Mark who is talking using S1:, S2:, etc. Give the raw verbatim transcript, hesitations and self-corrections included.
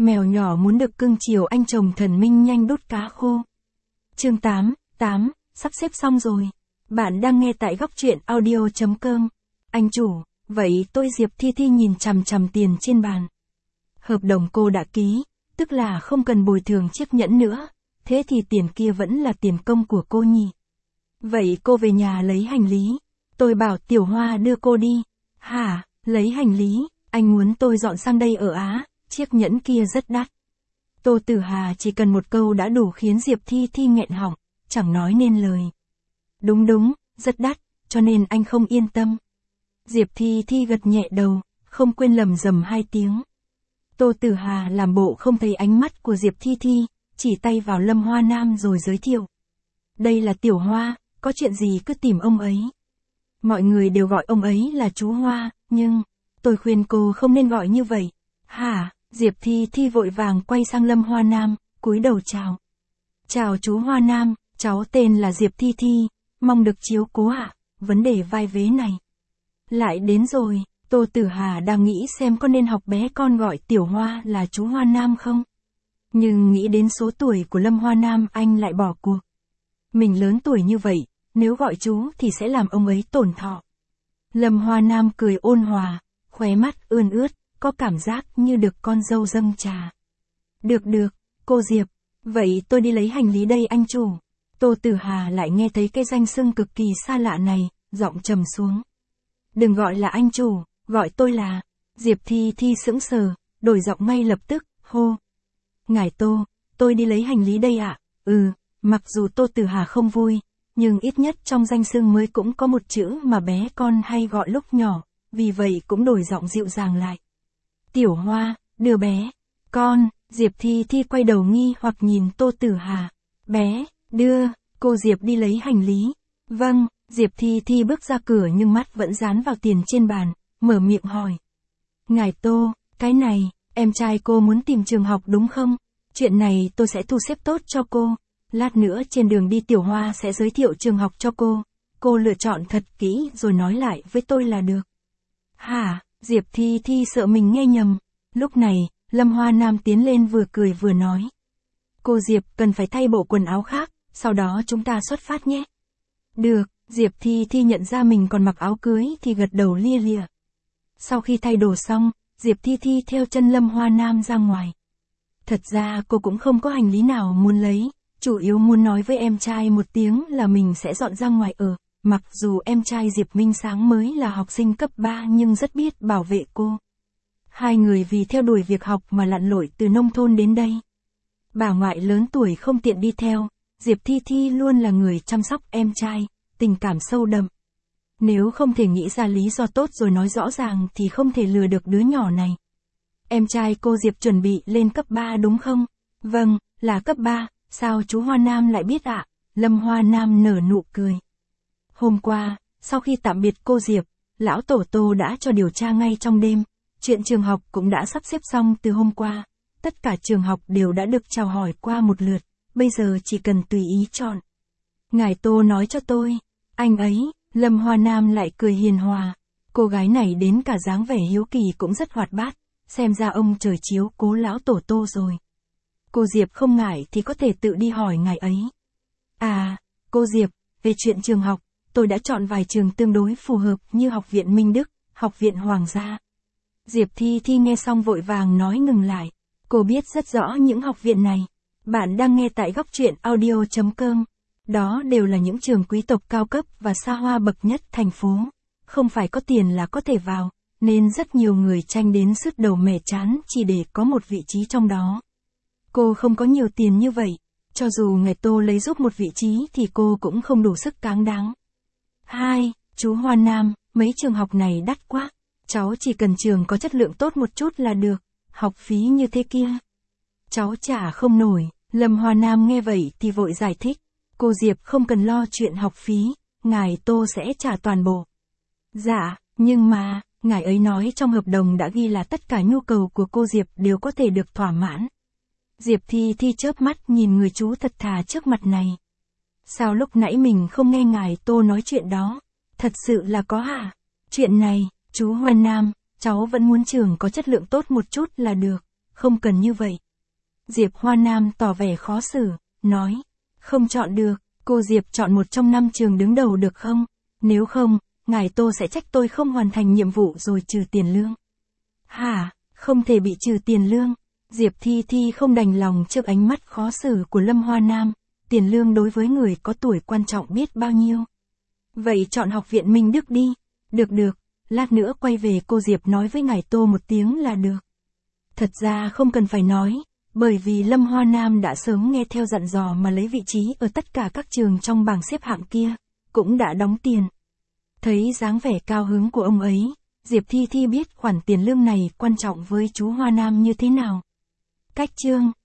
S1: Mèo nhỏ muốn được cưng chiều anh chồng thần minh nhanh đút cá khô. Chương tám, tám, sắp xếp xong rồi. Bạn đang nghe tại góc truyện audio chấm com. Anh chủ, vậy tôi Diệp Thi Thi nhìn chằm chằm tiền trên bàn. Hợp đồng cô đã ký, tức là không cần bồi thường chiếc nhẫn nữa, thế thì tiền kia vẫn là tiền công của cô nhỉ. Vậy cô về nhà lấy hành lý, tôi bảo Tiểu Hoa đưa cô đi. Hả, lấy hành lý, anh muốn tôi dọn sang đây ở Á, chiếc nhẫn kia rất đắt. Tô Tử Hà chỉ cần một câu đã đủ khiến Diệp Thi Thi nghẹn họng, chẳng nói nên lời. Đúng đúng, rất đắt, cho nên anh không yên tâm. Diệp Thi Thi gật nhẹ đầu, không quên lầm rầm hai tiếng. Tô Tử Hà làm bộ không thấy ánh mắt của Diệp Thi Thi, chỉ tay vào Lâm Hoa Nam rồi giới thiệu. Đây là Tiểu Hoa, có chuyện gì cứ tìm ông ấy. Mọi người đều gọi ông ấy là chú Hoa, nhưng, tôi khuyên cô không nên gọi như vậy. Hả, Diệp Thi Thi vội vàng quay sang Lâm Hoa Nam, cúi đầu chào. Chào chú Hoa Nam, cháu tên là Diệp Thi Thi, mong được chiếu cố ạ, vấn đề vai vế này. Lại đến rồi, Tô Tử Hà đang nghĩ xem có nên học bé con gọi Tiểu Hoa là chú Hoa Nam không? Nhưng nghĩ đến số tuổi của Lâm Hoa Nam anh lại bỏ cuộc. Mình lớn tuổi như vậy, nếu gọi chú thì sẽ làm ông ấy tổn thọ. Lâm Hoa Nam cười ôn hòa, khóe mắt ươn ướt, có cảm giác như được con dâu dâng trà. Được được, cô Diệp, vậy tôi đi lấy hành lý đây anh chủ. Tô Tử Hà lại nghe thấy cái danh xưng cực kỳ xa lạ này, giọng trầm xuống. Đừng gọi là anh chủ, gọi tôi là... Diệp Thi Thi sững sờ, đổi giọng ngay lập tức, hô. Ngài Tô, tôi đi lấy hành lý đây ạ. Ừ, mặc dù Tô Tử Hà không vui, nhưng ít nhất trong danh xưng mới cũng có một chữ mà bé con hay gọi lúc nhỏ, vì vậy cũng đổi giọng dịu dàng lại. Tiểu Hoa, đưa bé. Con, Diệp Thi Thi quay đầu nghi hoặc nhìn Tô Tử Hà. Bé, đưa, cô Diệp đi lấy hành lý. Vâng, Diệp Thi Thi bước ra cửa nhưng mắt vẫn dán vào tiền trên bàn, mở miệng hỏi. Ngài Tô, cái này, em trai cô muốn tìm trường học đúng không? Chuyện này tôi sẽ thu xếp tốt cho cô. Lát nữa trên đường đi Tiểu Hoa sẽ giới thiệu trường học cho cô. Cô lựa chọn thật kỹ rồi nói lại với tôi là được. Hả, Diệp Thi Thi sợ mình nghe nhầm. Lúc này, Lâm Hoa Nam tiến lên vừa cười vừa nói. Cô Diệp cần phải thay bộ quần áo khác, sau đó chúng ta xuất phát nhé. Được, Diệp Thi Thi nhận ra mình còn mặc áo cưới thì gật đầu lia lịa. Sau khi thay đồ xong, Diệp Thi Thi theo chân Lâm Hoa Nam ra ngoài. Thật ra cô cũng không có hành lý nào muốn lấy, chủ yếu muốn nói với em trai một tiếng là mình sẽ dọn ra ngoài ở. Mặc dù em trai Diệp Minh Sáng mới là học sinh cấp ba nhưng rất biết bảo vệ cô. Hai người vì theo đuổi việc học mà lặn lội từ nông thôn đến đây. Bà ngoại lớn tuổi không tiện đi theo, Diệp Thi Thi luôn là người chăm sóc em trai, tình cảm sâu đậm. Nếu không thể nghĩ ra lý do tốt rồi nói rõ ràng thì không thể lừa được đứa nhỏ này. Em trai cô Diệp chuẩn bị lên cấp ba đúng không? Vâng, là cấp ba, sao chú Hoa Nam lại biết ạ? Lâm Hoa Nam nở nụ cười. Hôm qua, sau khi tạm biệt cô Diệp, lão tổ Tô đã cho điều tra ngay trong đêm, chuyện trường học cũng đã sắp xếp xong từ hôm qua, tất cả trường học đều đã được chào hỏi qua một lượt, bây giờ chỉ cần tùy ý chọn. Ngài Tô nói cho tôi, anh ấy, Lâm Hoa Nam lại cười hiền hòa, cô gái này đến cả dáng vẻ hiếu kỳ cũng rất hoạt bát, xem ra ông trời chiếu cố lão tổ Tô rồi. Cô Diệp không ngại thì có thể tự đi hỏi ngài ấy. À, cô Diệp, về chuyện trường học, tôi đã chọn vài trường tương đối phù hợp như Học viện Minh Đức, Học viện Hoàng gia. Diệp Thi Thi nghe xong vội vàng nói ngừng lại. Cô biết rất rõ những học viện này. Bạn đang nghe tại góc truyện audio chấm com. Đó đều là những trường quý tộc cao cấp và xa hoa bậc nhất thành phố. Không phải có tiền là có thể vào, nên rất nhiều người tranh đến sứt đầu mẻ trán chỉ để có một vị trí trong đó. Cô không có nhiều tiền như vậy. Cho dù ngài Tô lấy giúp một vị trí thì cô cũng không đủ sức cáng đáng. Hai, chú Hoa Nam, mấy trường học này đắt quá. Cháu chỉ cần trường có chất lượng tốt một chút là được, học phí như thế kia. Cháu trả không nổi, Lâm Hoa Nam nghe vậy thì vội giải thích. Cô Diệp không cần lo chuyện học phí, ngài Tô sẽ trả toàn bộ. Dạ, nhưng mà, ngài ấy nói trong hợp đồng đã ghi là tất cả nhu cầu của cô Diệp đều có thể được thỏa mãn. Diệp Thi Thi chớp mắt nhìn người chú thật thà trước mặt này. Sao lúc nãy mình không nghe ngài Tô nói chuyện đó? Thật sự là có hả? Chuyện này, chú Hoa Nam, cháu vẫn muốn trường có chất lượng tốt một chút là được. không cần như vậy. Diệp Hoa Nam tỏ vẻ khó xử, nói, không chọn được, cô Diệp chọn một trong năm trường đứng đầu được không? Nếu không, ngài Tô sẽ trách tôi không hoàn thành nhiệm vụ rồi trừ tiền lương. Hả, không thể bị trừ tiền lương. Diệp Thi Thi không đành lòng trước ánh mắt khó xử của Lâm Hoa Nam, tiền lương đối với người có tuổi quan trọng biết bao nhiêu. Vậy chọn học viện Minh Đức đi. Được được, lát nữa quay về cô Diệp nói với ngài Tô một tiếng là được. Thật ra không cần phải nói, bởi vì Lâm Hoa Nam đã sớm nghe theo dặn dò mà lấy vị trí ở tất cả các trường trong bảng xếp hạng kia, cũng đã đóng tiền. Thấy dáng vẻ cao hứng của ông ấy, Diệp Thi Thi biết khoản tiền lương này quan trọng với chú Hoa Nam như thế nào. Cách chương